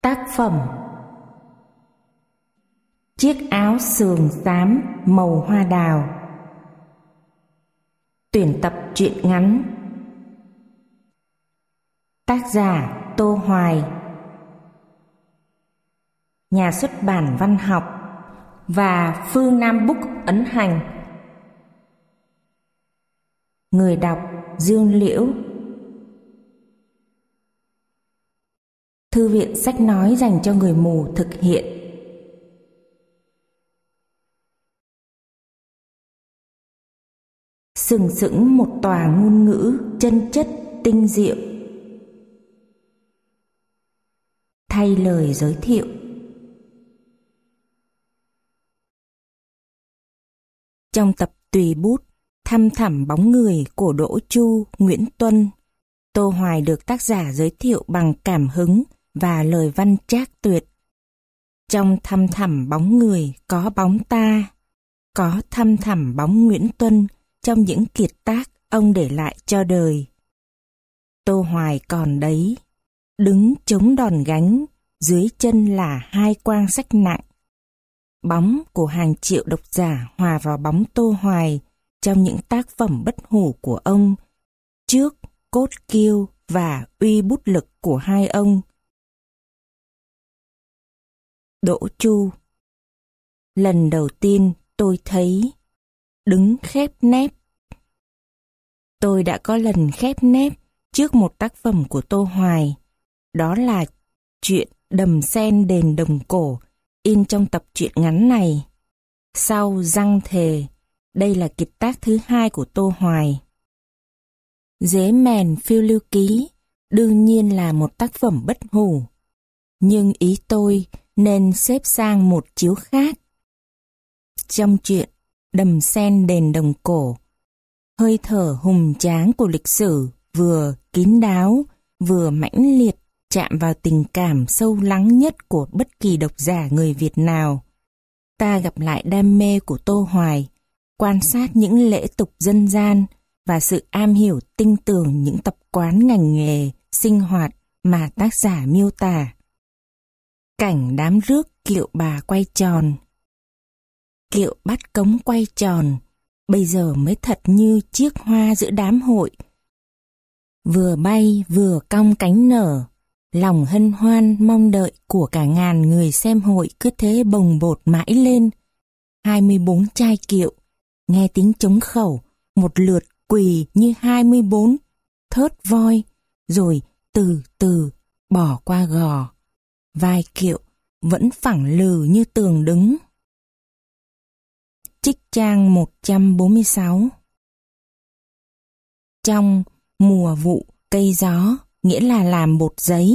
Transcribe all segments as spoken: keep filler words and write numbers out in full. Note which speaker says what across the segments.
Speaker 1: Tác phẩm Chiếc áo sườn xám màu hoa đào. Tuyển tập truyện ngắn. Tác giả Tô Hoài. Nhà xuất bản Văn học và Phương Nam Book ấn hành. Người đọc Dương Liễu. Thư viện sách nói dành cho người mù thực hiện. Sừng sững một tòa ngôn ngữ chân chất tinh diệu. Thay lời giới thiệu. Trong tập tùy bút Thăm thẳm bóng người của Đỗ Chu, Nguyễn Tuân, Tô Hoài được tác giả giới thiệu bằng cảm hứng và lời văn trác tuyệt. Trong thăm thẳm bóng người có bóng ta, có thăm thẳm bóng Nguyễn Tuân trong những kiệt tác ông để lại cho đời. Tô Hoài còn đấy, đứng chống đòn gánh, dưới chân là hai quang sách nặng. Bóng của hàng triệu độc giả hòa vào bóng Tô Hoài trong những tác phẩm bất hủ của ông, trước cốt kiêu và uy bút lực của hai ông. Đỗ Chu. Lần đầu tiên tôi thấy đứng khép nép. Tôi đã có lần khép nép trước một tác phẩm của Tô Hoài, đó là chuyện Đầm Sen Đền Đồng Cổ, in trong tập truyện ngắn này. Sau Răng Thề, đây là kiệt tác thứ hai của Tô Hoài. Dế Mèn Phiêu Lưu Ký đương nhiên là một tác phẩm bất hủ, nhưng ý tôi nên xếp sang một chiếu khác. Trong truyện Đầm Sen Đền Đồng Cổ, hơi thở hùng tráng của lịch sử vừa kín đáo, vừa mãnh liệt chạm vào tình cảm sâu lắng nhất của bất kỳ độc giả người Việt nào. Ta gặp lại đam mê của Tô Hoài, quan sát những lễ tục dân gian và sự am hiểu tinh tường những tập quán ngành nghề, sinh hoạt mà tác giả miêu tả. Cảnh đám rước kiệu bà quay tròn. Kiệu bắt cống quay tròn, bây giờ mới thật như chiếc hoa giữa đám hội. Vừa bay vừa cong cánh nở, lòng hân hoan mong đợi của cả ngàn người xem hội cứ thế bồng bột mãi lên. hai mươi bốn trai kiệu, nghe tiếng trống khẩu, một lượt quỳ như hai mươi bốn thớt voi, rồi từ từ bỏ qua gò. Vai kiệu vẫn phẳng lừ như tường đứng. Trích trang một trăm bốn mươi sáu. Trong mùa vụ cây gió, nghĩa là làm bột giấy.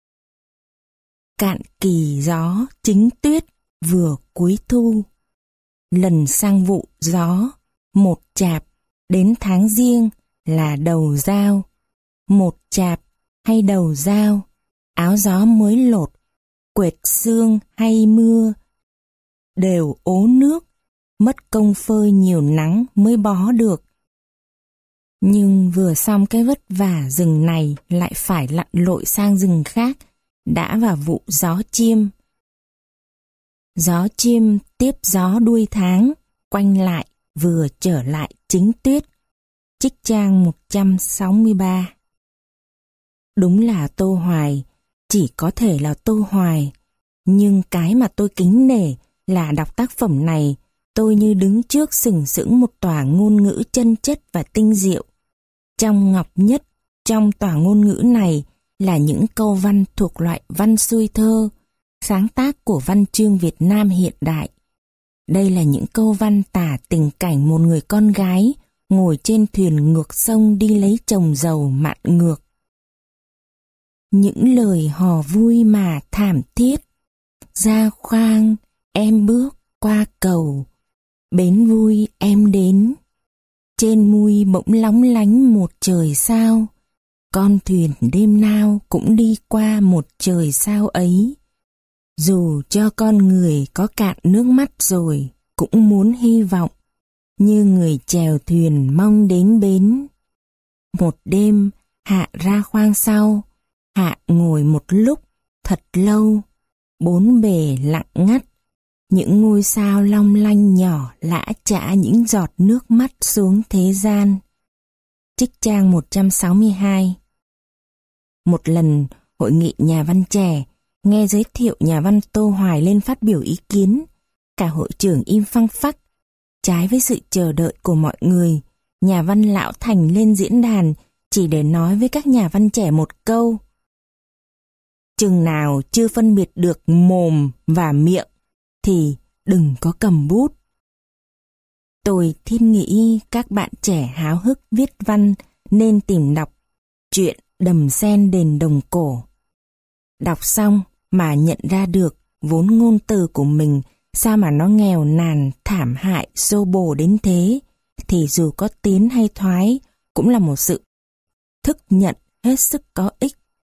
Speaker 1: Cạn kỳ gió chính tuyết vừa cuối thu. Lần sang vụ gió, một chạp, đến tháng giêng là đầu dao. Một chạp hay đầu dao, áo gió mới lột, quệt sương hay mưa, đều ố nước, mất công phơi nhiều nắng mới bó được. Nhưng vừa xong cái vất vả rừng này lại phải lặn lội sang rừng khác, đã vào vụ gió chiêm. Gió chiêm tiếp gió đuôi tháng, quanh lại vừa trở lại chính tuyết. Trích trang một trăm sáu mươi ba. Đúng là Tô Hoài, chỉ có thể là Tô Hoài, nhưng cái mà tôi kính nể là đọc tác phẩm này, tôi như đứng trước sừng sững một tòa ngôn ngữ chân chất và tinh diệu. Trong ngọc nhất, trong tòa ngôn ngữ này là những câu văn thuộc loại văn xuôi thơ, sáng tác của văn chương Việt Nam hiện đại. Đây là những câu văn tả tình cảnh một người con gái ngồi trên thuyền ngược sông đi lấy chồng giàu mạn ngược. Những lời hò vui mà thảm thiết, ra khoang em bước qua cầu, bến vui em đến, trên mui bỗng lóng lánh một trời sao, con thuyền đêm nào cũng đi qua một trời sao ấy. Dù cho con người có cạn nước mắt rồi, cũng muốn hy vọng, như người chèo thuyền mong đến bến. Một đêm, Hạ ra khoang sau, Hạ ngồi một lúc, thật lâu, bốn bề lặng ngắt, những ngôi sao long lanh nhỏ lã chã những giọt nước mắt xuống thế gian. Trích trang một trăm sáu mươi hai. Một lần, hội nghị nhà văn trẻ, nghe giới thiệu nhà văn Tô Hoài lên phát biểu ý kiến, cả hội trường im phăng phắc. Trái với sự chờ đợi của mọi người, nhà văn Lão Thành lên diễn đàn chỉ để nói với các nhà văn trẻ một câu: chừng nào chưa phân biệt được mồm và miệng thì đừng có cầm bút. Tôi thiên nghĩ các bạn trẻ háo hức viết văn nên tìm đọc chuyện Đầm Sen Đền Đồng Cổ. Đọc xong mà nhận ra được vốn ngôn từ của mình sao mà nó nghèo nàn, thảm hại, xô bồ đến thế, thì dù có tiến hay thoái cũng là một sự thức nhận hết sức có ích.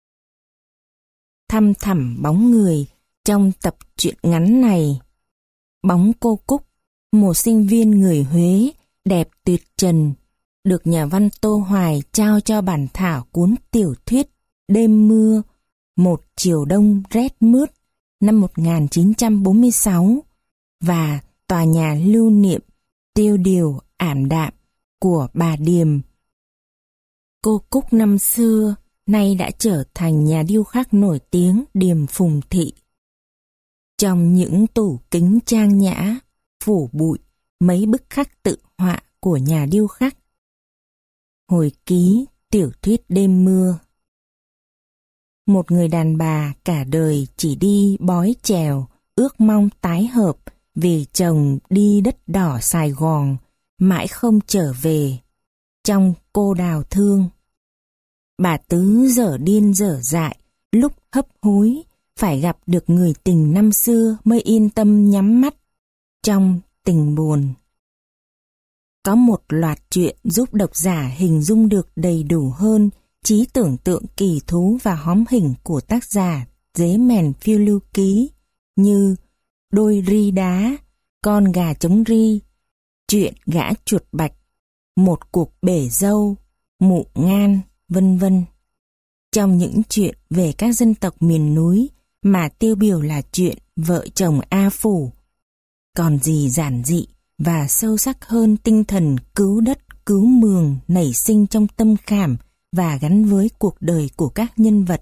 Speaker 1: Thăm thẳm bóng người trong tập truyện ngắn này. Bóng cô Cúc, một sinh viên người Huế, đẹp tuyệt trần, được nhà văn Tô Hoài trao cho bản thảo cuốn tiểu thuyết Đêm mưa, một chiều đông rét mướt năm một nghìn chín trăm bốn mươi sáu và tòa nhà lưu niệm tiêu điều ảm đạm của bà Điềm. Cô Cúc năm xưa nay đã trở thành nhà điêu khắc nổi tiếng Điềm Phùng Thị. Trong những tủ kính trang nhã, phủ bụi mấy bức khắc tự họa của nhà điêu khắc. Hồi ký tiểu thuyết Đêm mưa. Một người đàn bà cả đời chỉ đi bói chèo, ước mong tái hợp vì chồng đi đất đỏ Sài Gòn, mãi không trở về. Trong Cô Đào Thương, bà Tứ dở điên dở dại, lúc hấp hối, phải gặp được người tình năm xưa mới yên tâm nhắm mắt. Trong Tình Buồn, có một loạt chuyện giúp độc giả hình dung được đầy đủ hơn trí tưởng tượng kỳ thú và hóm hình của tác giả Dế Mèn Phiêu Lưu Ký, như Đôi ri đá, Con gà trống ri, Chuyện gã chuột bạch, Một cuộc bể dâu, Mụ ngan, vân vân. Trong những chuyện về các dân tộc miền núi mà tiêu biểu là chuyện Vợ chồng A Phủ, còn gì giản dị và sâu sắc hơn tinh thần cứu đất cứu mường nảy sinh trong tâm khảm và gắn với cuộc đời của các nhân vật.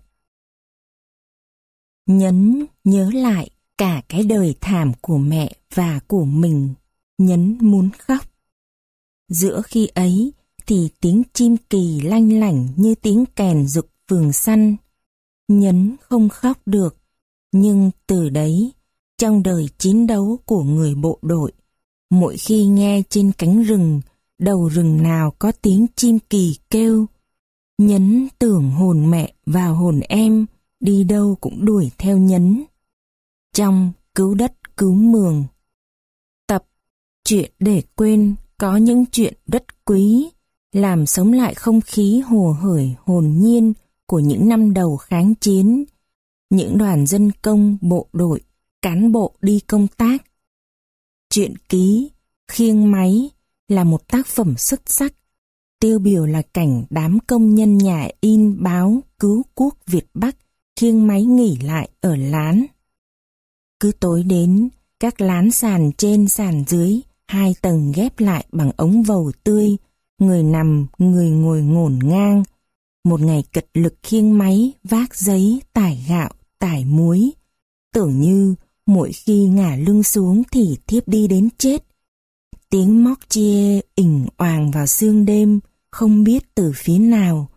Speaker 1: Nhấn nhớ lại cả cái đời thảm của mẹ và của mình, Nhấn muốn khóc. Giữa khi ấy thì tiếng chim kỳ lanh lảnh như tiếng kèn giục vườn săn. Nhấn không khóc được, nhưng từ đấy, trong đời chiến đấu của người bộ đội, mỗi khi nghe trên cánh rừng, đầu rừng nào có tiếng chim kỳ kêu, Nhấn tưởng hồn mẹ và hồn em, đi đâu cũng đuổi theo Nhấn. Trong Cứu đất cứu mường, tập Chuyện để quên có những chuyện rất quý, làm sống lại không khí hồ hởi hồn nhiên của những năm đầu kháng chiến, những đoàn dân công bộ đội, cán bộ đi công tác. Truyện ký Khiêng máy là một tác phẩm xuất sắc, tiêu biểu là cảnh đám công nhân nhà in báo cứu quốc Việt Bắc khiêng máy nghỉ lại ở lán. Cứ tối đến, các lán sàn trên sàn dưới, hai tầng ghép lại bằng ống vầu tươi, người nằm, người ngồi ngổn ngang. Một ngày cật lực khiêng máy, vác giấy, tải gạo, tải muối. Tưởng như mỗi khi ngả lưng xuống thì thiếp đi đến chết. Tiếng móc chia ỉnh oàng vào sương đêm, không biết từ phía nào.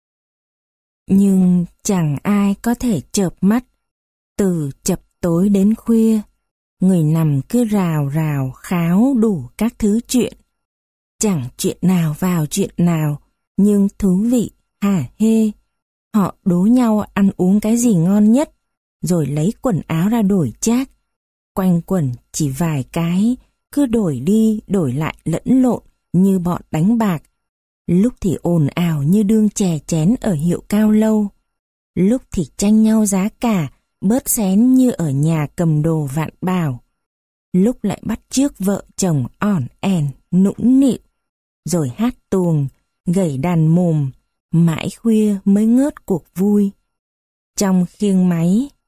Speaker 1: Nhưng chẳng ai có thể chợp mắt. Từ chập tối đến khuya, người nằm cứ rào rào kháo đủ các thứ chuyện. Chẳng chuyện nào vào chuyện nào, nhưng thú vị, hả hê. Họ đố nhau ăn uống cái gì ngon nhất, rồi lấy quần áo ra đổi chác. Quanh quẩn chỉ vài cái, cứ đổi đi đổi lại lẫn lộn như bọn đánh bạc. Lúc thì ồn ào như đương chè chén ở hiệu cao lâu, lúc thì tranh nhau giá cả, bớt xén như ở nhà cầm đồ Vạn Bảo, lúc lại bắt chước vợ chồng ỏn ẻn, nũng nịu, rồi hát tuồng, gẩy đàn mồm, mãi khuya mới ngớt cuộc vui. Trong khiêng máy,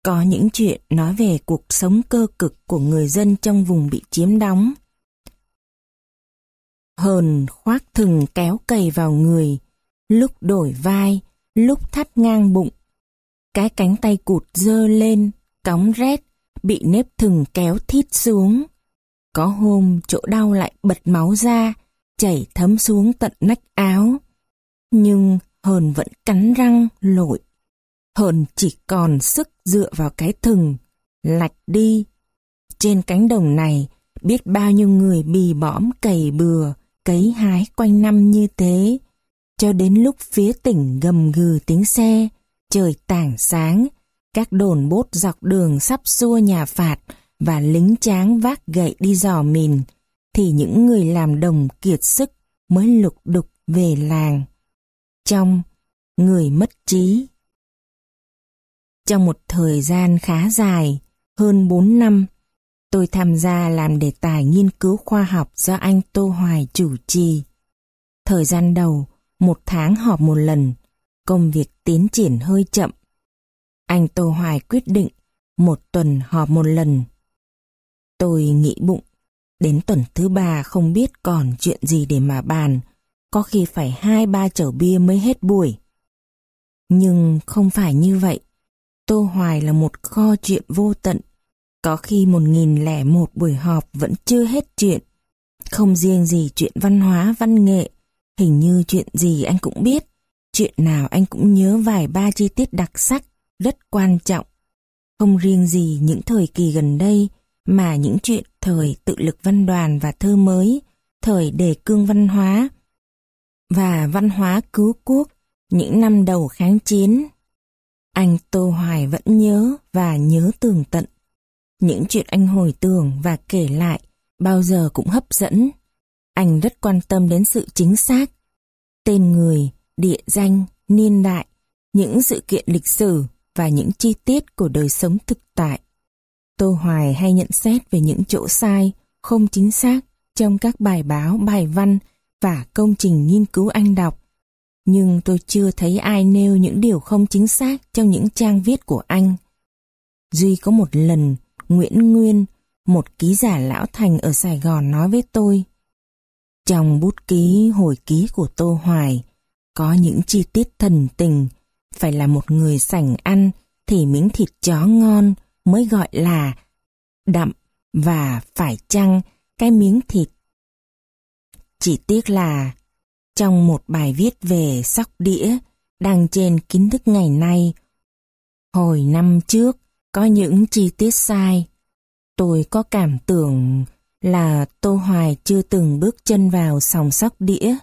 Speaker 1: Có những chuyện nói về cuộc sống cơ cực của người dân trong vùng bị chiếm đóng. Hờn khoác thừng kéo cày vào người, lúc đổi vai, lúc thắt ngang bụng. Cái cánh tay cụt giơ lên, cóng rét, bị nếp thừng kéo thít xuống. Có hôm chỗ đau lại bật máu ra, chảy thấm xuống tận nách áo. Nhưng Hờn vẫn cắn răng lội. Hờn chỉ còn sức dựa vào cái thừng, lạch đi. Trên cánh đồng này, biết bao nhiêu người bì bõm cày bừa, cấy hái quanh năm như thế. Cho đến lúc phía tỉnh gầm gừ tiếng xe, trời tảng sáng, các đồn bốt dọc đường sắp xua nhà phạt và lính tráng vác gậy đi dò mìn, thì những người làm đồng kiệt sức mới lục đục về làng. Trong người mất trí. Trong một thời gian khá dài, hơn bốn năm, tôi tham gia làm đề tài nghiên cứu khoa học do anh Tô Hoài chủ trì. Thời gian đầu, một tháng họp một lần, công việc tiến triển hơi chậm. Anh Tô Hoài quyết định một tuần họp một lần. Tôi nghĩ bụng, đến tuần thứ ba không biết còn chuyện gì để mà bàn, có khi phải hai ba chầu bia mới hết buổi. Nhưng không phải như vậy. Tô Hoài là một kho chuyện vô tận. Có khi một nghìn lẻ một buổi họp vẫn chưa hết chuyện. Không riêng gì chuyện văn hóa, văn nghệ, hình như chuyện gì anh cũng biết. Chuyện nào anh cũng nhớ vài ba chi tiết đặc sắc, rất quan trọng. Không riêng gì những thời kỳ gần đây, mà những chuyện thời tự lực văn đoàn và thơ mới, thời đề cương văn hóa và văn hóa cứu quốc, những năm đầu kháng chiến. Anh Tô Hoài vẫn nhớ và nhớ tường tận. Những chuyện anh hồi tưởng và kể lại bao giờ cũng hấp dẫn. Anh rất quan tâm đến sự chính xác. Tên người, địa danh, niên đại, những sự kiện lịch sử và những chi tiết của đời sống thực tại. Tô Hoài hay nhận xét về những chỗ sai, không chính xác trong các bài báo, bài văn và công trình nghiên cứu anh đọc. Nhưng tôi chưa thấy ai nêu những điều không chính xác trong những trang viết của anh. Duy có một lần, Nguyễn Nguyên, một ký giả lão thành ở Sài Gòn nói với tôi, trong bút ký hồi ký của Tô Hoài, có những chi tiết thần tình, phải là một người sành ăn thì miếng thịt chó ngon mới gọi là đậm, và phải chăng cái miếng thịt. Chỉ tiếc là trong một bài viết về sóc đĩa đăng trên Kiến thức ngày nay, hồi năm trước có những chi tiết sai. Tôi có cảm tưởng là Tô Hoài chưa từng bước chân vào sòng sóc đĩa.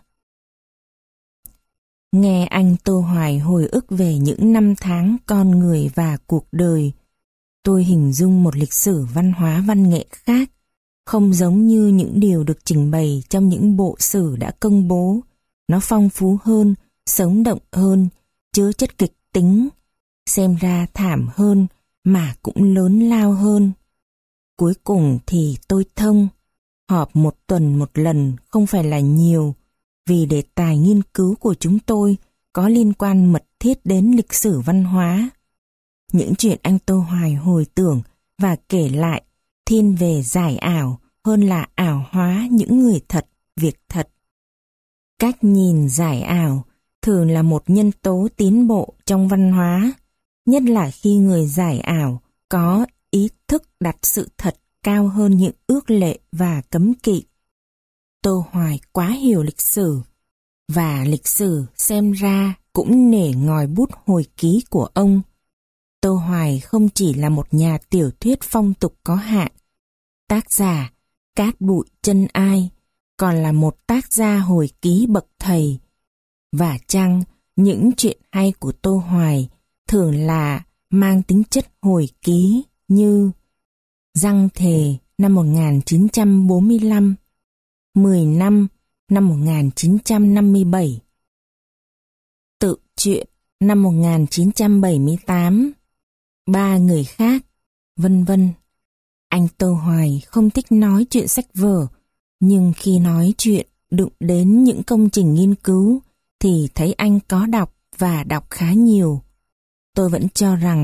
Speaker 1: Nghe anh Tô Hoài hồi ức về những năm tháng con người và cuộc đời, tôi hình dung một lịch sử văn hóa văn nghệ khác, không giống như những điều được trình bày trong những bộ sử đã công bố. Nó phong phú hơn, sống động hơn, chứa chất kịch tính, xem ra thảm hơn mà cũng lớn lao hơn. Cuối cùng thì tôi thông, họp một tuần một lần không phải là nhiều, vì đề tài nghiên cứu của chúng tôi có liên quan mật thiết đến lịch sử văn hóa. Những chuyện anh Tô Hoài hồi tưởng và kể lại thiên về giải ảo hơn là ảo hóa những người thật, việc thật. Cách nhìn giải ảo thường là một nhân tố tiến bộ trong văn hóa, nhất là khi người giải ảo có ý thức đặt sự thật cao hơn những ước lệ và cấm kỵ. Tô Hoài quá hiểu lịch sử, và lịch sử xem ra cũng nể ngòi bút hồi ký của ông. Tô Hoài không chỉ là một nhà tiểu thuyết phong tục có hạn, tác giả cát bụi chân ai, còn là một tác gia hồi ký bậc thầy. Và chăng những chuyện hay của Tô Hoài thường là mang tính chất hồi ký như Răng Thề năm một nghìn chín trăm bốn mươi lăm, mười năm năm một nghìn chín trăm năm mươi bảy, Tự truyện năm một nghìn chín trăm bảy mươi tám, Ba người khác, vân vân. Anh Tô Hoài không thích nói chuyện sách vở, nhưng khi nói chuyện đụng đến những công trình nghiên cứu thì thấy anh có đọc và đọc khá nhiều. Tôi vẫn cho rằng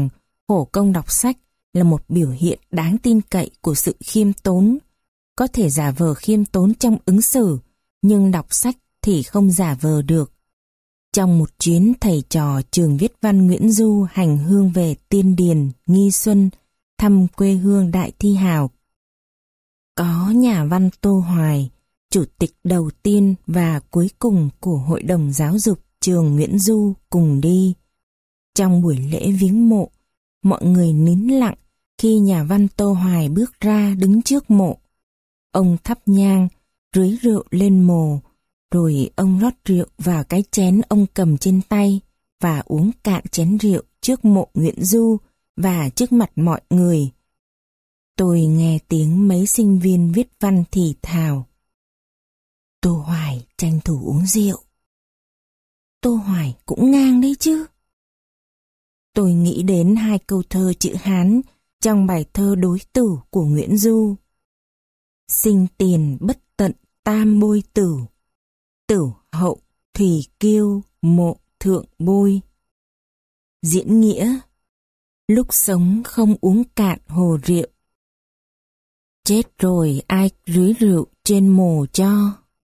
Speaker 1: khổ công đọc sách là một biểu hiện đáng tin cậy của sự khiêm tốn. Có thể giả vờ khiêm tốn trong ứng xử, nhưng đọc sách thì không giả vờ được. Trong một chuyến thầy trò trường viết văn Nguyễn Du hành hương về Tiên Điền, Nghi Xuân, thăm quê hương Đại Thi Hào, có nhà văn Tô Hoài, chủ tịch đầu tiên và cuối cùng của Hội đồng Giáo dục trường Nguyễn Du cùng đi. Trong buổi lễ viếng mộ, mọi người nín lặng khi nhà văn Tô Hoài bước ra đứng trước mộ. Ông thắp nhang, rưới rượu lên mồ, rồi ông rót rượu vào cái chén ông cầm trên tay và uống cạn chén rượu trước mộ Nguyễn Du và trước mặt mọi người. Tôi nghe tiếng mấy sinh viên viết văn thì thào: Tô Hoài tranh thủ uống rượu. Tô Hoài cũng ngang đấy chứ. Tôi nghĩ đến hai câu thơ chữ Hán trong bài thơ đối tử của Nguyễn Du: Sinh tiền bất tận tam bôi tử, tử hậu thủy kiêu mộ thượng bôi. Diễn nghĩa: lúc sống không uống cạn hồ rượu, chết rồi ai rưới rượu trên mồ cho.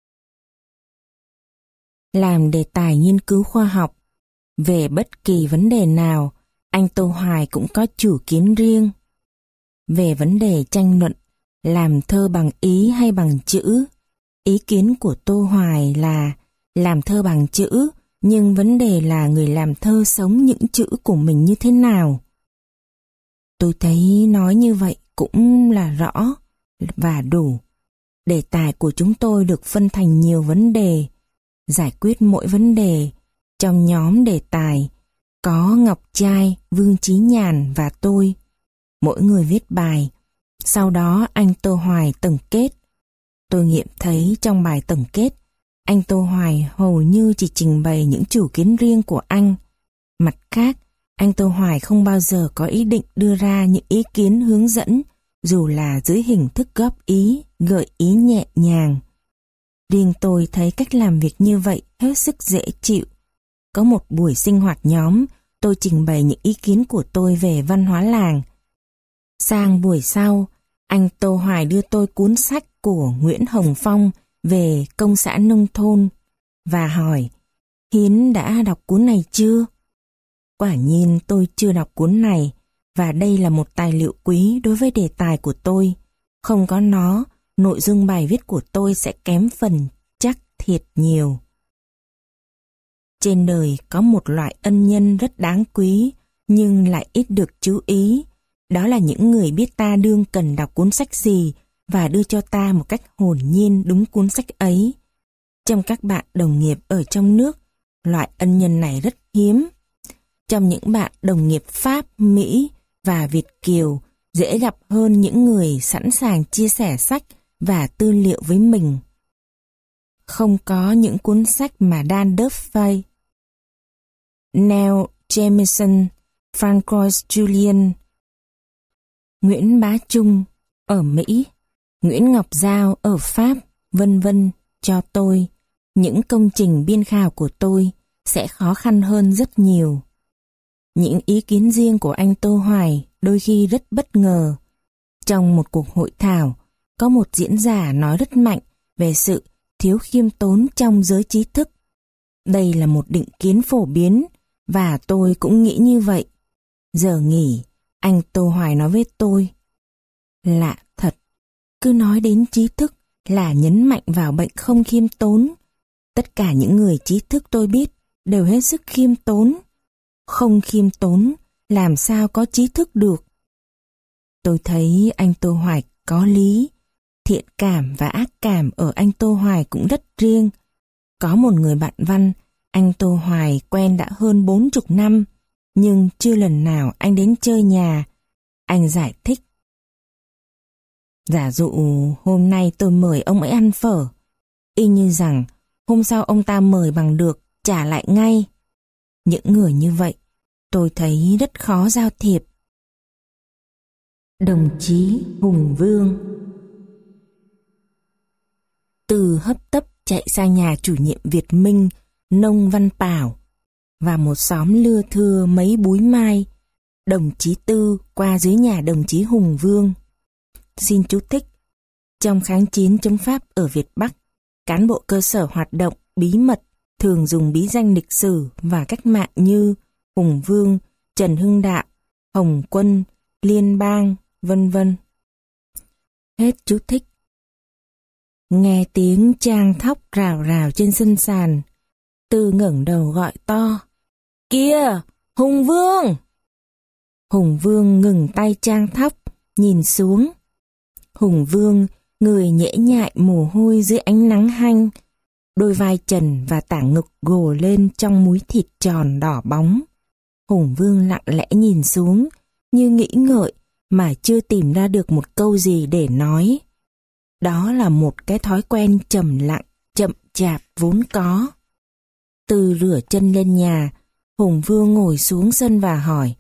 Speaker 1: Làm đề tài nghiên cứu khoa học, về bất kỳ vấn đề nào, anh Tô Hoài cũng có chủ kiến riêng. Về vấn đề tranh luận, làm thơ bằng ý hay bằng chữ, ý kiến của Tô Hoài là làm thơ bằng chữ, nhưng vấn đề là người làm thơ sống những chữ của mình như thế nào. Tôi thấy nói như vậy cũng là rõ và đủ. Đề tài của chúng tôi được phân thành nhiều vấn đề. Giải quyết mỗi vấn đề trong nhóm đề tài có Ngọc Trai, Vương Chí Nhàn và tôi. Mỗi người viết bài. Sau đó anh Tô Hoài tổng kết. Tôi nghiệm thấy trong bài tổng kết, anh Tô Hoài hầu như chỉ trình bày những chủ kiến riêng của anh. Mặt khác, anh Tô Hoài không bao giờ có ý định đưa ra những ý kiến hướng dẫn, dù là dưới hình thức góp ý, gợi ý nhẹ nhàng. Riêng tôi thấy cách làm việc như vậy hết sức dễ chịu. Có một buổi sinh hoạt nhóm, tôi trình bày những ý kiến của tôi về văn hóa làng. Sang buổi sau, anh Tô Hoài đưa tôi cuốn sách của Nguyễn Hồng Phong về công xã nông thôn và hỏi: Hiến đã đọc cuốn này chưa? Quả nhiên tôi chưa đọc cuốn này, và đây là một tài liệu quý đối với đề tài của tôi. Không có nó, nội dung bài viết của tôi sẽ kém phần chắc thiệt nhiều. Trên đời có một loại ân nhân rất đáng quý, nhưng lại ít được chú ý. Đó là những người biết ta đương cần đọc cuốn sách gì và đưa cho ta một cách hồn nhiên đúng cuốn sách ấy. Trong các bạn đồng nghiệp ở trong nước, loại ân nhân này rất hiếm. Trong những bạn đồng nghiệp Pháp, Mỹ và Việt Kiều, dễ gặp hơn những người sẵn sàng chia sẻ sách và tư liệu với mình. Không có những cuốn sách mà Dan Duffy, Neil Jameson, Francois Julian, Nguyễn Bá Trung ở Mỹ, Nguyễn Ngọc Giao ở Pháp, vân vân cho tôi, những công trình biên khảo của tôi sẽ khó khăn hơn rất nhiều. Những ý kiến riêng của anh Tô Hoài đôi khi rất bất ngờ. Trong một cuộc hội thảo, có một diễn giả nói rất mạnh về sự thiếu khiêm tốn trong giới trí thức. Đây là một định kiến phổ biến, và tôi cũng nghĩ như vậy. Giờ nghỉ, anh Tô Hoài nói với tôi: Lạ thật, cứ nói đến trí thức là nhấn mạnh vào bệnh không khiêm tốn. Tất cả những người trí thức tôi biết đều hết sức khiêm tốn. Không khiêm tốn, làm sao có trí thức được? Tôi thấy anh Tô Hoài có lý. Thiện cảm và ác cảm ở anh Tô Hoài cũng rất riêng. Có một người bạn văn, anh Tô Hoài quen đã hơn bốn chục năm, nhưng chưa lần nào anh đến chơi nhà. Anh giải thích: Giả dụ hôm nay tôi mời ông ấy ăn phở, y như rằng hôm sau ông ta mời bằng được trả lại ngay. Những người như vậy, tôi thấy rất khó giao thiệp. Đồng chí Hùng Vương Từ hấp tấp chạy sang nhà chủ nhiệm Việt Minh, nông Văn Bảo, và một xóm lưa thưa mấy búi mai, đồng chí Tư qua dưới nhà đồng chí Hùng Vương. Xin chú thích. Trong kháng chiến chống Pháp ở Việt Bắc, cán bộ cơ sở hoạt động bí mật thường dùng bí danh lịch sử và cách mạng như Hùng Vương, Trần Hưng Đạo, Hồng Quân, Liên bang, vân vân. Hết chú thích. Nghe tiếng Trang thóc rào rào trên sân sàn, Tư ngẩng đầu gọi to: "Kìa, Hùng Vương!" Hùng Vương ngừng tay Trang thóc, nhìn xuống. Hùng Vương, người nhễ nhại mồ hôi dưới ánh nắng hanh, đôi vai trần và tả ngực gồ lên trong múi thịt tròn đỏ bóng. Hùng Vương lặng lẽ nhìn xuống, như nghĩ ngợi mà chưa tìm ra được một câu gì để nói. Đó là một cái thói quen trầm lặng, chậm chạp vốn có. Từ rửa chân lên nhà, Hùng Vương ngồi xuống sân và hỏi: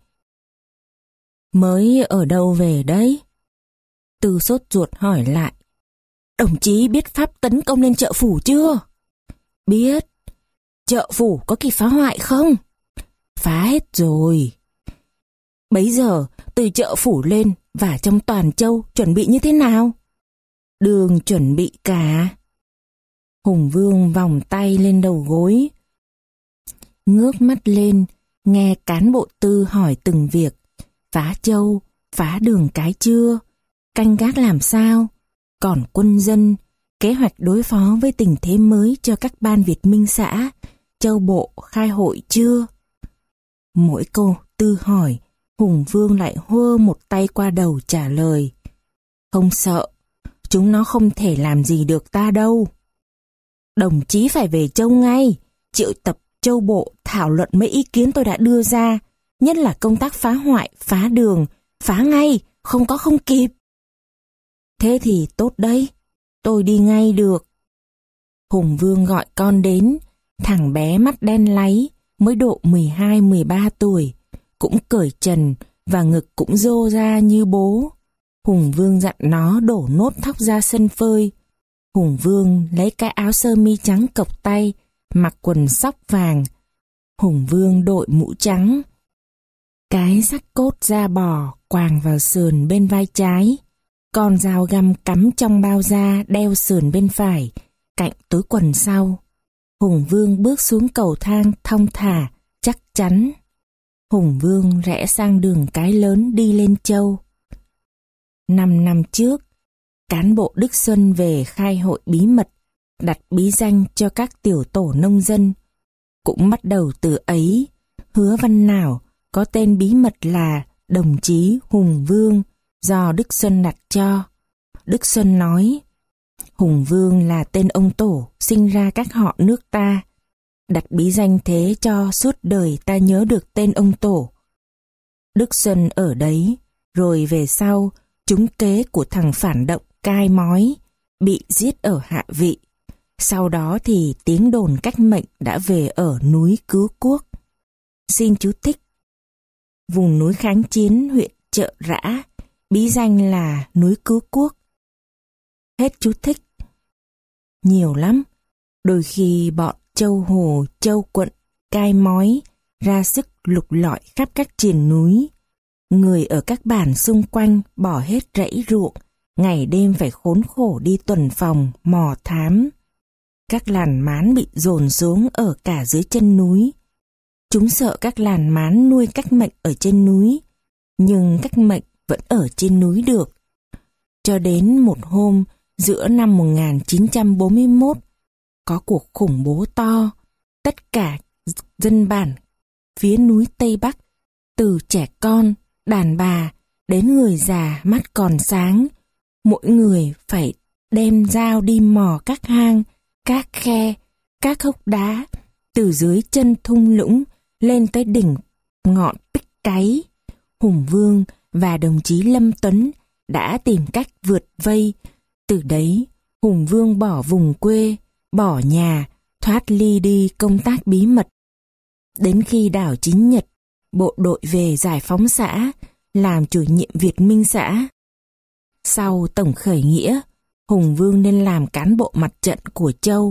Speaker 1: "Mới ở đâu về đấy?" Từ sốt ruột hỏi lại: "Đồng chí biết Pháp tấn công lên chợ Phủ chưa?" "Biết." "Chợ Phủ có kịp phá hoại không?" "Phá hết rồi." "Bấy giờ từ chợ Phủ lên và trong toàn châu chuẩn bị như thế nào?" "Đường chuẩn bị cả." Hùng Vương vòng tay lên đầu gối, ngước mắt lên, nghe cán bộ Tư hỏi từng việc: phá châu, phá đường cái chưa, canh gác làm sao, còn quân dân, kế hoạch đối phó với tình thế mới cho các ban Việt Minh xã, châu bộ khai hội chưa. Mỗi câu Tư hỏi, Hùng Vương lại hơ một tay qua đầu trả lời: "Không sợ, chúng nó không thể làm gì được ta đâu." "Đồng chí phải về châu ngay, triệu tập châu bộ thảo luận mấy ý kiến tôi đã đưa ra, nhất là công tác phá hoại, phá đường, phá ngay, không có không kịp." "Thế thì tốt đấy, tôi đi ngay được." Hùng Vương gọi con đến, thằng bé mắt đen láy, mới độ mười hai mười ba tuổi, cũng cởi trần và ngực cũng rô ra như bố. Hùng Vương dặn nó đổ nốt thóc ra sân phơi. Hùng Vương lấy cái áo sơ mi trắng cộc tay, mặc quần sóc vàng. Hùng Vương đội mũ trắng. Cái sắc cốt da bò quàng vào sườn bên vai trái, con dao găm cắm trong bao da đeo sườn bên phải, cạnh túi quần sau. Hùng Vương bước xuống cầu thang thong thả, chắc chắn. Hùng Vương rẽ sang đường cái lớn đi lên châu. Năm năm trước, cán bộ Đức Xuân về khai hội bí mật, đặt bí danh cho các tiểu tổ nông dân. Cũng bắt đầu từ ấy, Hứa Văn Nảo có tên bí mật là đồng chí Hùng Vương, do Đức Xuân đặt cho. Đức Xuân nói: "Hùng Vương là tên ông tổ sinh ra các họ nước ta, đặt bí danh thế cho suốt đời ta nhớ được tên ông tổ." Đức Xuân ở đấy, rồi về sau trúng kế của thằng phản động Cai Mói, bị giết ở Hạ Vị. Sau đó thì tiếng đồn cách mệnh đã về ở núi Cứu Quốc. Xin chú thích: vùng núi kháng chiến huyện Chợ Rã, bí danh là núi Cứu Quốc. Hết chú thích. Nhiều lắm, đôi khi bọn Châu Hồ, Châu Quận, Cai Mói ra sức lục lọi khắp các triền núi. Người ở các bản xung quanh bỏ hết rẫy ruộng, ngày đêm phải khốn khổ đi tuần phòng, mò thám. Các làn mán bị dồn xuống ở cả dưới chân núi. Chúng sợ các làn mán nuôi cách mệnh ở trên núi, nhưng cách mệnh vẫn ở trên núi được. Cho đến một hôm giữa năm một nghìn chín trăm bốn mươi mốt, có cuộc khủng bố to. Tất cả dân bản phía núi Tây Bắc, từ trẻ con, đàn bà đến người già mắt còn sáng, mỗi người phải đem dao đi mò các hang, các khe, các hốc đá, từ dưới chân thung lũng lên tới đỉnh ngọn Bích Cái. Hùng Vương và đồng chí Lâm Tuấn đã tìm cách vượt vây. Từ đấy, Hùng Vương bỏ vùng quê, bỏ nhà, thoát ly đi công tác bí mật. Đến khi đảo Chính Nhật, bộ đội về giải phóng xã, làm chủ nhiệm Việt Minh xã. Sau tổng khởi nghĩa, Hùng Vương nên làm cán bộ mặt trận của châu.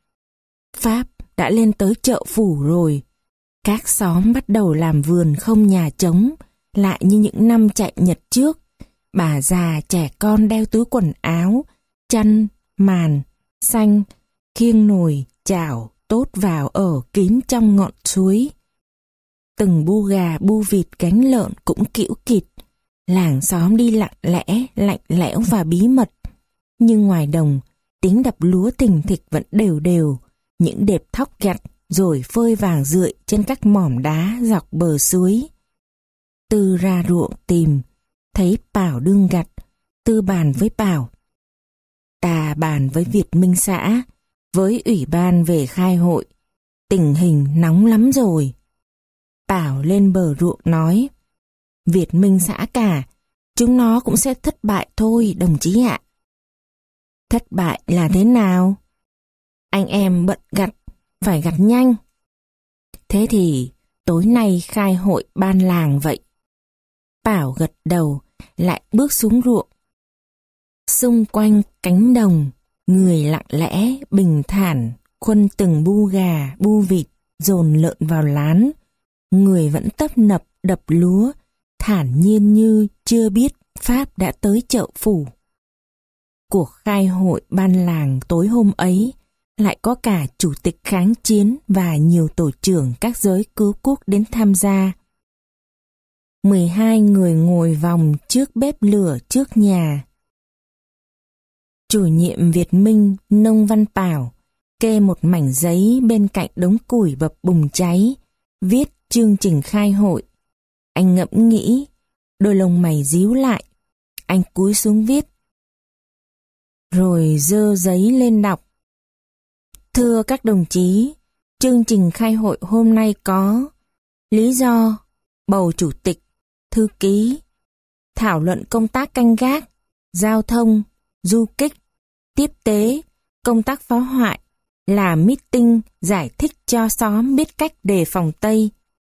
Speaker 1: Pháp đã lên tới chợ Phủ rồi. Các xóm bắt đầu làm vườn không nhà trống, lại như những năm chạy Nhật trước. Bà già trẻ con đeo túi quần áo, chăn, màn, xanh, khiêng nồi, chảo, tốt vào ở kín trong ngọn suối. Từng bu gà, bu vịt, cánh lợn cũng kĩu kịt. Làng xóm đi lặng lẽ, lạnh lẽo và bí mật. Nhưng ngoài đồng, tiếng đập lúa thình thịch vẫn đều đều. Những đệp thóc gặt rồi phơi vàng rượi trên các mỏm đá dọc bờ suối. Tư ra ruộng tìm, thấy Bảo đương gặt. Tư bàn với Bảo. Ta bàn với Việt Minh xã, với ủy ban về khai hội. Tình hình nóng lắm rồi. Bảo lên bờ ruộng nói. Việt Minh xã cả, chúng nó cũng sẽ thất bại thôi đồng chí ạ. Thất bại là thế nào? Anh em bận gặt, phải gặt nhanh. Thế thì tối nay khai hội ban làng vậy. Bảo gật đầu, lại bước xuống ruộng. Xung quanh cánh đồng, người lặng lẽ, bình thản, khuân từng bu gà, bu vịt, dồn lợn vào lán. Người vẫn tấp nập đập lúa, thản nhiên như chưa biết Pháp đã tới chợ phủ. Cuộc khai hội ban làng tối hôm ấy lại có cả chủ tịch kháng chiến và nhiều tổ trưởng các giới cứu quốc đến tham gia. mười hai người ngồi vòng trước bếp lửa trước nhà. Chủ nhiệm Việt Minh Nông Văn Bảo kê một mảnh giấy bên cạnh đống củi bập bùng cháy, viết chương trình khai hội. Anh ngẫm nghĩ, đôi lông mày díu lại. Anh cúi xuống viết. Rồi giơ giấy lên đọc. Thưa các đồng chí, chương trình khai hội hôm nay có lý do bầu chủ tịch, thư ký, thảo luận công tác canh gác, giao thông, du kích, tiếp tế, công tác phá hoại, làm meeting giải thích cho xóm biết cách đề phòng Tây.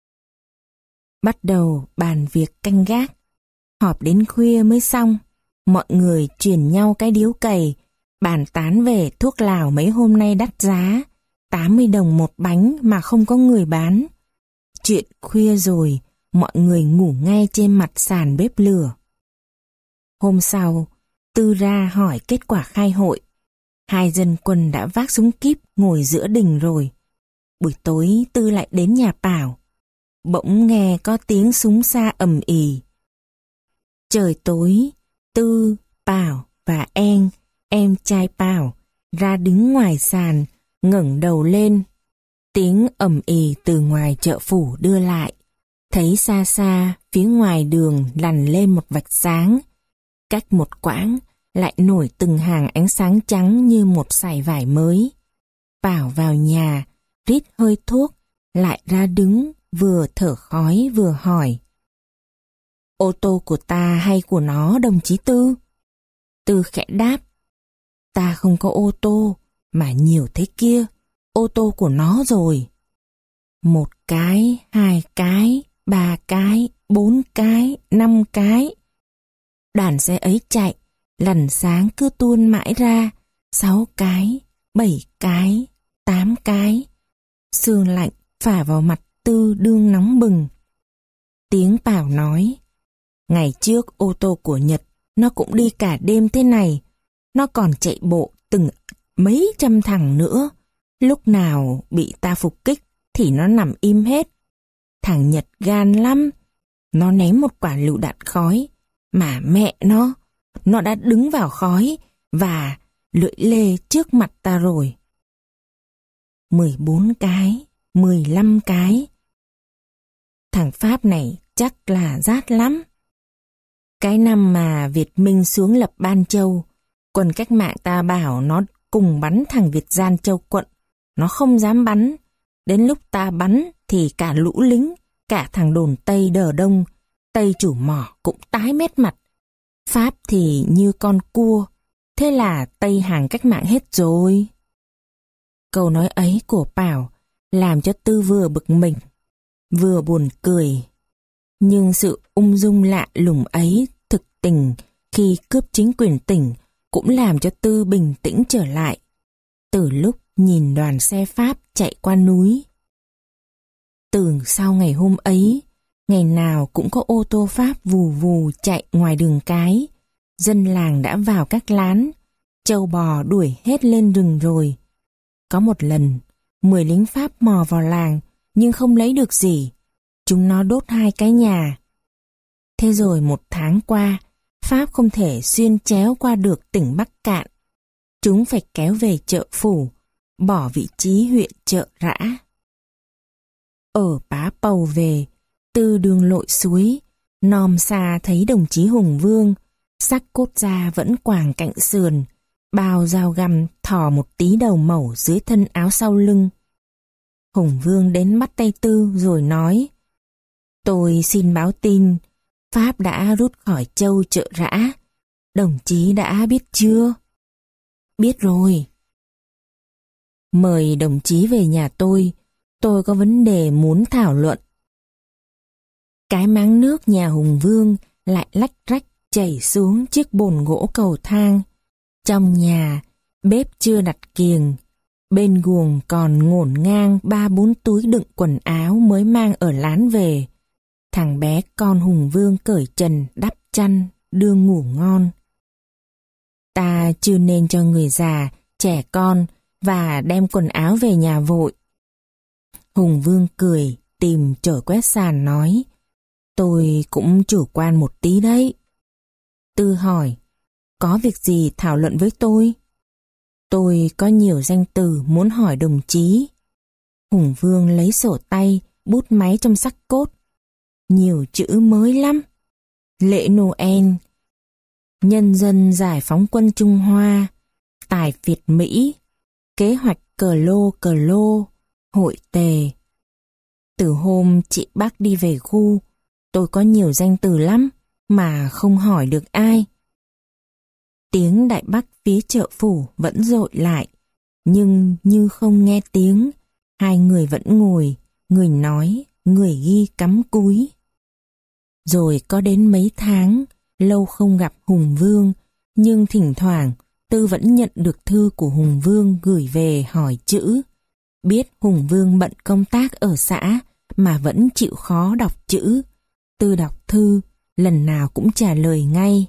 Speaker 1: Bắt đầu bàn việc canh gác. Họp đến khuya mới xong. Mọi người truyền nhau cái điếu cày, bàn tán về thuốc lào mấy hôm nay đắt giá, tám mươi đồng một bánh mà không có người bán. Chuyện khuya rồi, mọi người ngủ ngay trên mặt sàn bếp lửa. Hôm sau, Tư ra hỏi kết quả khai hội. Hai dân quân đã vác súng kíp ngồi giữa đình rồi. Buổi tối Tư lại đến nhà Bảo. Bỗng nghe có tiếng súng xa ầm ì. Trời tối, Tư, Bảo và En, em trai Bảo, ra đứng ngoài sàn, ngẩng đầu lên. Tiếng ầm ì từ ngoài chợ phủ đưa lại. Thấy xa xa, phía ngoài đường lằn lên một vạch sáng. Cách một quãng, lại nổi từng hàng ánh sáng trắng như một sải vải mới. Bảo vào nhà, rít hơi thuốc, lại ra đứng, vừa thở khói vừa hỏi. Ô tô của ta hay của nó đồng chí Tư? Tư khẽ đáp. Ta không có ô tô, mà nhiều thế kia, ô tô của nó rồi. Một cái, hai cái, ba cái, bốn cái, năm cái. Đoàn xe ấy chạy, lằn sáng cứ tuôn mãi ra, sáu cái, bảy cái, tám cái. Sương lạnh phả vào mặt Tư đương nóng bừng. Tiếng Bảo nói, ngày trước ô tô của Nhật nó cũng đi cả đêm thế này, nó còn chạy bộ từng mấy trăm thằng nữa. Lúc nào bị ta phục kích thì nó nằm im hết. Thằng Nhật gan lắm, nó ném một quả lựu đạn khói, mà mẹ nó, nó đã đứng vào khói và lưỡi lê trước mặt ta rồi. Mười bốn cái, mười lăm cái. Thằng Pháp này chắc là rát lắm. Cái năm mà Việt Minh xuống lập Ban Châu, quân cách mạng ta bảo nó cùng bắn thằng Việt Gian Châu Quận. Nó không dám bắn. Đến lúc ta bắn thì cả lũ lính, cả thằng đồn Tây Đờ Đông, Tây chủ mỏ cũng tái mét mặt. Pháp thì như con cua, thế là Tây hàng cách mạng hết rồi. Câu nói ấy của Bảo làm cho Tư vừa bực mình, vừa buồn cười. Nhưng sự ung dung lạ lùng ấy thực tình khi cướp chính quyền tỉnh cũng làm cho Tư bình tĩnh trở lại. Từ lúc nhìn đoàn xe Pháp chạy qua núi. Từ sau ngày hôm ấy, ngày nào cũng có ô tô Pháp vù vù chạy ngoài đường cái. Dân làng đã vào các lán, trâu bò đuổi hết lên rừng rồi. Có một lần, mười lính Pháp mò vào làng nhưng không lấy được gì. Chúng nó đốt hai cái nhà. Thế rồi một tháng qua, Pháp không thể xuyên chéo qua được tỉnh Bắc Cạn. Chúng phải kéo về chợ Phủ, bỏ vị trí huyện Chợ Rã. Ở Bá Pầu về, từ đường lội suối, nòm xa thấy đồng chí Hùng Vương, xác cốt da vẫn quàng cạnh sườn, bao dao găm thò một tí đầu mẩu dưới thân áo sau lưng. Hùng Vương đến bắt tay Tư rồi nói: "Tôi xin báo tin, Pháp đã rút khỏi châu Chợ Rã. Đồng chí đã biết chưa?" "Biết rồi." "Mời đồng chí về nhà tôi, tôi có vấn đề muốn thảo luận." Cái máng nước nhà Hùng Vương lại lách rách chảy xuống chiếc bồn gỗ cầu thang. Trong nhà, bếp chưa đặt kiềng. Bên guồng còn ngổn ngang ba bốn túi đựng quần áo mới mang ở lán về. Thằng bé con Hùng Vương cởi trần đắp chăn, đưa ngủ ngon. Ta chưa nên cho người già, trẻ con và đem quần áo về nhà vội. Hùng Vương cười, tìm chổi quét sàn nói: "Tôi cũng chủ quan một tí đấy." Tư hỏi: "Có việc gì thảo luận với tôi?" "Tôi có nhiều danh từ muốn hỏi đồng chí." Hùng Vương lấy sổ tay, bút máy trong xắc cốt. "Nhiều chữ mới lắm. Lễ Noel, nhân dân giải phóng quân Trung Hoa, tài Việt Mỹ, kế hoạch cờ lô cờ lô, hội tề. Từ hôm chị bác đi về khu, tôi có nhiều danh từ lắm mà không hỏi được ai." Tiếng Đại Bác phía chợ Phủ vẫn dội lại, nhưng như không nghe tiếng, hai người vẫn ngồi, người nói, người ghi cắm cúi. Rồi có đến mấy tháng, lâu không gặp Hùng Vương, nhưng thỉnh thoảng Tư vẫn nhận được thư của Hùng Vương gửi về hỏi chữ. Biết Hùng Vương bận công tác ở xã mà vẫn chịu khó đọc chữ. Tư đọc thư, lần nào cũng trả lời ngay.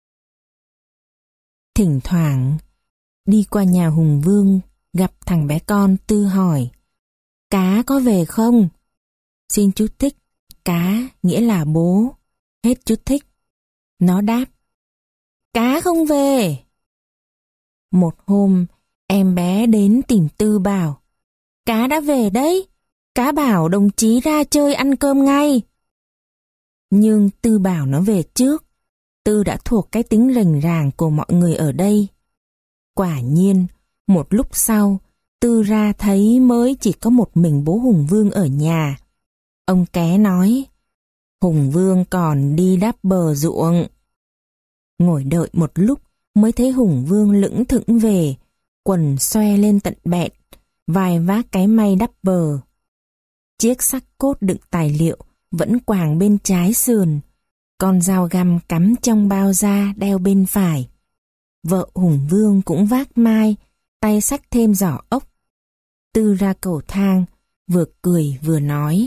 Speaker 1: Thỉnh thoảng, đi qua nhà Hùng Vương, gặp thằng bé con, Tư hỏi: "Cá có về không?" Xin chú thích, cá nghĩa là bố. Hết chú thích. Nó đáp: "Cá không về." Một hôm, em bé đến tìm Tư bảo: "Cá đã về đấy, cá bảo đồng chí ra chơi ăn cơm ngay." Nhưng Tư bảo nó về trước. Tư đã thuộc cái tính rành ràng của mọi người ở đây. Quả nhiên, một lúc sau, Tư ra thấy mới chỉ có một mình bố Hùng Vương ở nhà. Ông Ké nói: "Hùng Vương còn đi đắp bờ ruộng." Ngồi đợi một lúc mới thấy Hùng Vương lững thững về, quần xoe lên tận bẹn, vai vác cái may đắp bờ. Chiếc xắc cốt đựng tài liệu vẫn quàng bên trái sườn, con dao găm cắm trong bao da đeo bên phải. Vợ Hùng Vương cũng vác mai, tay xách thêm giỏ ốc. Tư ra cầu thang, vừa cười vừa nói: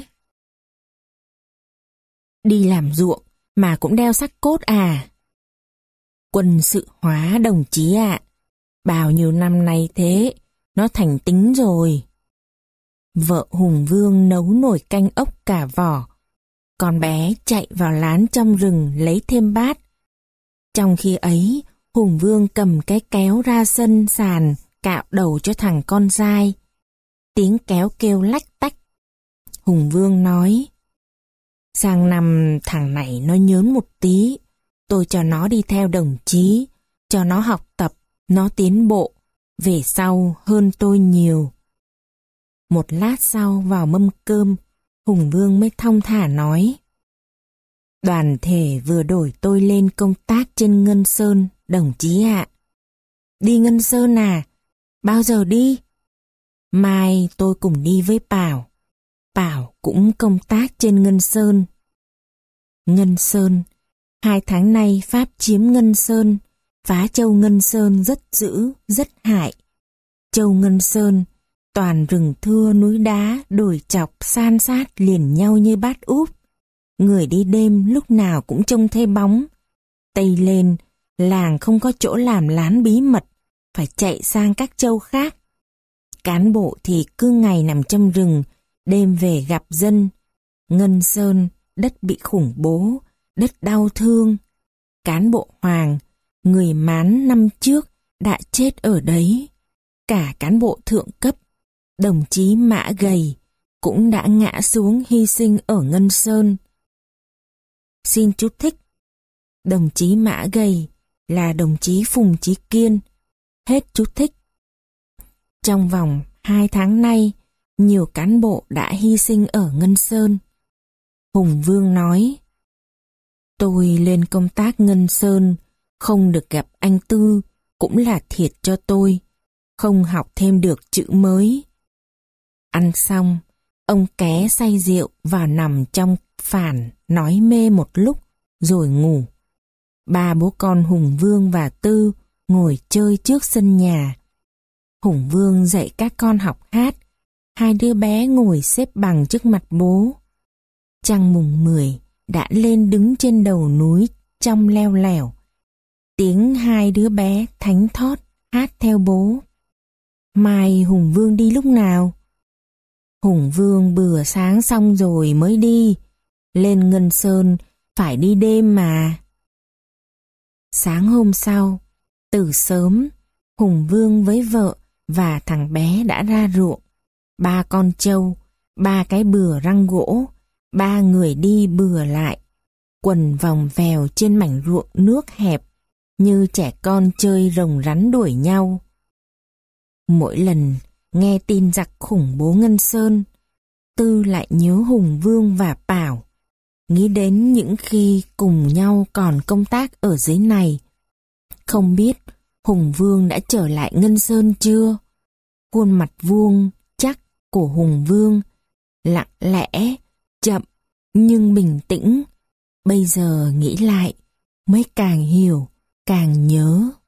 Speaker 1: "Đi làm ruộng mà cũng đeo xắc cốt à?" "Quân sự hóa đồng chí ạ. Bao nhiêu năm nay thế, nó thành tính rồi." Vợ Hùng Vương nấu nồi canh ốc cả vỏ. Con bé chạy vào lán trong rừng lấy thêm bát. Trong khi ấy, Hùng Vương cầm cái kéo ra sân sàn cạo đầu cho thằng con dai. Tiếng kéo kêu lách tách. Hùng Vương nói: "Sang năm thằng này nó nhớn một tí, tôi cho nó đi theo đồng chí, cho nó học tập, nó tiến bộ, về sau hơn tôi nhiều." Một lát sau vào mâm cơm, Hùng Vương mới thong thả nói: "Đoàn thể vừa đổi tôi lên công tác trên Ngân Sơn, đồng chí ạ." "Đi Ngân Sơn à? Bao giờ đi?" "Mai tôi cùng đi với Bảo. Bảo cũng công tác trên Ngân Sơn." Ngân Sơn, hai tháng nay Pháp chiếm Ngân Sơn, phá châu Ngân Sơn rất dữ, rất hại. Châu Ngân Sơn, toàn rừng thưa núi đá, đồi chọc san sát liền nhau như bát úp. người đi đêm lúc nào cũng trông thấy bóng. Tây lên, làng không có chỗ làm lán bí mật, phải chạy sang các châu khác. Cán bộ thì cứ ngày nằm trong rừng, đêm về gặp dân. Ngân Sơn, đất bị khủng bố, đất đau thương. Cán bộ Hoàng, người Mán năm trước đã chết ở đấy. Cả cán bộ thượng cấp, đồng chí Mã Gầy cũng đã ngã xuống hy sinh ở Ngân Sơn. Xin chú thích, đồng chí Mã Gầy là đồng chí Phùng Chí Kiên. Hết chú thích. Trong vòng hai tháng nay, nhiều cán bộ đã hy sinh ở Ngân Sơn. Hùng Vương nói, tôi lên công tác Ngân Sơn, không được gặp anh Tư, cũng là thiệt cho tôi, không học thêm được chữ mới. Ăn xong, ông ké say rượu vào nằm trong phản, nói mê một lúc, rồi ngủ. Ba bố con Hùng Vương và Tư ngồi chơi trước sân nhà. Hùng Vương dạy các con học hát, hai đứa bé ngồi xếp bằng trước mặt bố. Trăng mùng mười đã lên đứng trên đầu núi trong leo lẻo. Tiếng hai đứa bé thánh thót hát theo bố. Mai Hùng Vương đi lúc nào? Hùng Vương bữa sáng xong rồi mới đi. Lên Ngân Sơn phải đi đêm mà. Sáng hôm sau, từ sớm, Hùng Vương với vợ và thằng bé đã ra ruộng. Ba con trâu, ba cái bừa răng gỗ, ba người đi bừa lại, quần vòng vèo trên mảnh ruộng nước hẹp, như trẻ con chơi rồng rắn đuổi nhau. Mỗi lần nghe tin giặc khủng bố Ngân Sơn, Tư lại nhớ Hùng Vương và Bảo, nghĩ đến những khi cùng nhau còn công tác ở dưới này. Không biết Hùng Vương đã trở lại Ngân Sơn chưa? Khuôn mặt vuông chắc của Hùng Vương, lặng lẽ, chậm nhưng bình tĩnh. Bây giờ nghĩ lại mới càng hiểu, càng nhớ.